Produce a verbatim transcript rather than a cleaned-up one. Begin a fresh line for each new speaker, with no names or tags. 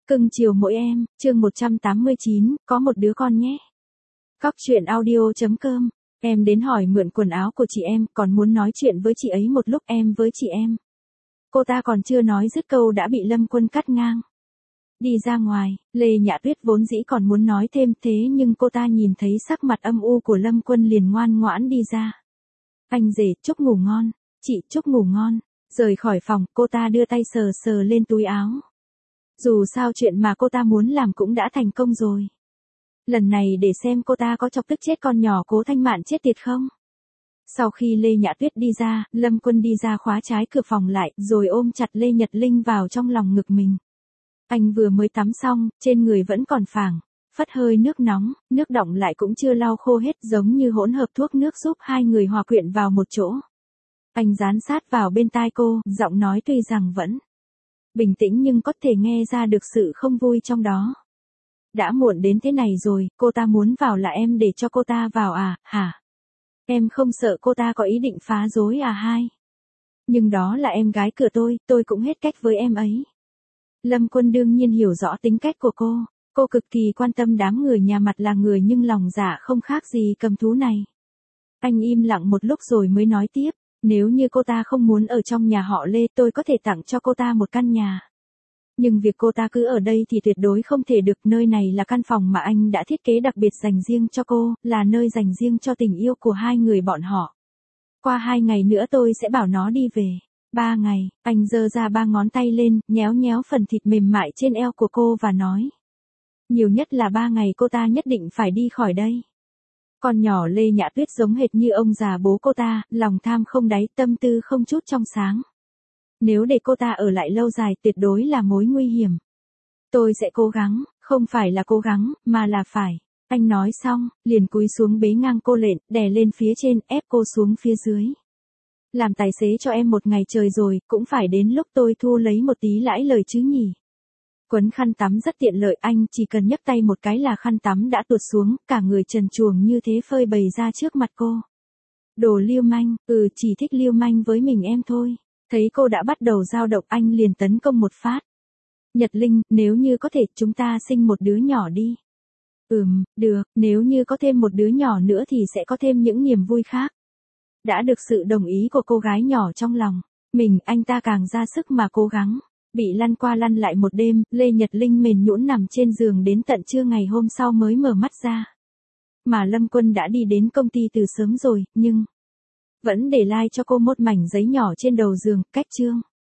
Cưng chiều mỗi em, chương một trăm tám mươi chín, có một đứa con nhé. Cóc truyện audio chấm com. Em đến hỏi mượn quần áo của chị em, còn muốn nói chuyện với chị ấy một lúc. Em với chị em. Cô ta còn chưa nói dứt câu đã bị Lâm Quân cắt ngang. Đi ra ngoài, Lê Nhã Tuyết vốn dĩ còn muốn nói thêm thế nhưng cô ta nhìn thấy sắc mặt âm u của Lâm Quân liền ngoan ngoãn đi ra. Anh rể, chúc ngủ ngon. Chị, chúc ngủ ngon. Rời khỏi phòng, cô ta đưa tay sờ sờ lên túi áo. Dù sao chuyện mà cô ta muốn làm cũng đã thành công rồi. Lần này để xem cô ta có chọc tức chết con nhỏ Cố Thanh Mạn chết tiệt không. Sau khi Lê Nhã Tuyết đi ra, Lâm Quân đi ra khóa trái cửa phòng lại, rồi ôm chặt Lê Nhật Linh vào trong lòng ngực mình. Anh vừa mới tắm xong, trên người vẫn còn phảng phất hơi nước nóng, nước đọng lại cũng chưa lau khô hết, giống như hỗn hợp thuốc nước giúp hai người hòa quyện vào một chỗ. Anh dán sát vào bên tai cô, giọng nói tuy rằng vẫn bình tĩnh nhưng có thể nghe ra được sự không vui trong đó. Đã muộn đến thế này rồi, cô ta muốn vào là em để cho cô ta vào à, hả? Em không sợ cô ta có ý định phá rối à hai? Nhưng đó là em gái cửa tôi, tôi cũng hết cách với em ấy. Lâm Quân đương nhiên hiểu rõ tính cách của cô, cô cực kỳ quan tâm đám người nhà mặt là người nhưng lòng dạ không khác gì cầm thú này. Anh im lặng một lúc rồi mới nói tiếp. Nếu như cô ta không muốn ở trong nhà họ Lê, tôi có thể tặng cho cô ta một căn nhà. Nhưng việc cô ta cứ ở đây thì tuyệt đối không thể được, nơi này là căn phòng mà anh đã thiết kế đặc biệt dành riêng cho cô, là nơi dành riêng cho tình yêu của hai người bọn họ. Qua hai ngày nữa tôi sẽ bảo nó đi về. Ba ngày, anh giơ ra ba ngón tay lên, nhéo nhéo phần thịt mềm mại trên eo của cô và nói. Nhiều nhất là ba ngày cô ta nhất định phải đi khỏi đây. Con nhỏ Lê Nhã Tuyết giống hệt như ông già bố cô ta, lòng tham không đáy, tâm tư không chút trong sáng. Nếu để cô ta ở lại lâu dài tuyệt đối là mối nguy hiểm. Tôi sẽ cố gắng, không phải là cố gắng, mà là phải. Anh nói xong, liền cúi xuống bế ngang cô lên, đè lên phía trên, ép cô xuống phía dưới. Làm tài xế cho em một ngày trời rồi, cũng phải đến lúc tôi thu lấy một tí lãi lời chứ nhỉ. Quấn khăn tắm rất tiện lợi, anh chỉ cần nhấc tay một cái là khăn tắm đã tuột xuống, cả người trần truồng như thế phơi bày ra trước mặt cô. Đồ lưu manh, ừ chỉ thích lưu manh với mình em thôi. Thấy cô đã bắt đầu dao động anh liền tấn công một phát. Nhật Linh, nếu như có thể chúng ta sinh một đứa nhỏ đi. Ừm, được, nếu như có thêm một đứa nhỏ nữa thì sẽ có thêm những niềm vui khác. Đã được sự đồng ý của cô gái nhỏ trong lòng, mình anh ta càng ra sức mà cố gắng. Bị lăn qua lăn lại một đêm, Lê Nhật Linh mềm nhũn nằm trên giường đến tận trưa ngày hôm sau mới mở mắt ra. Mà Lâm Quân đã đi đến công ty từ sớm rồi, nhưng vẫn để lại cho cô một mảnh giấy nhỏ trên đầu giường, cách chương.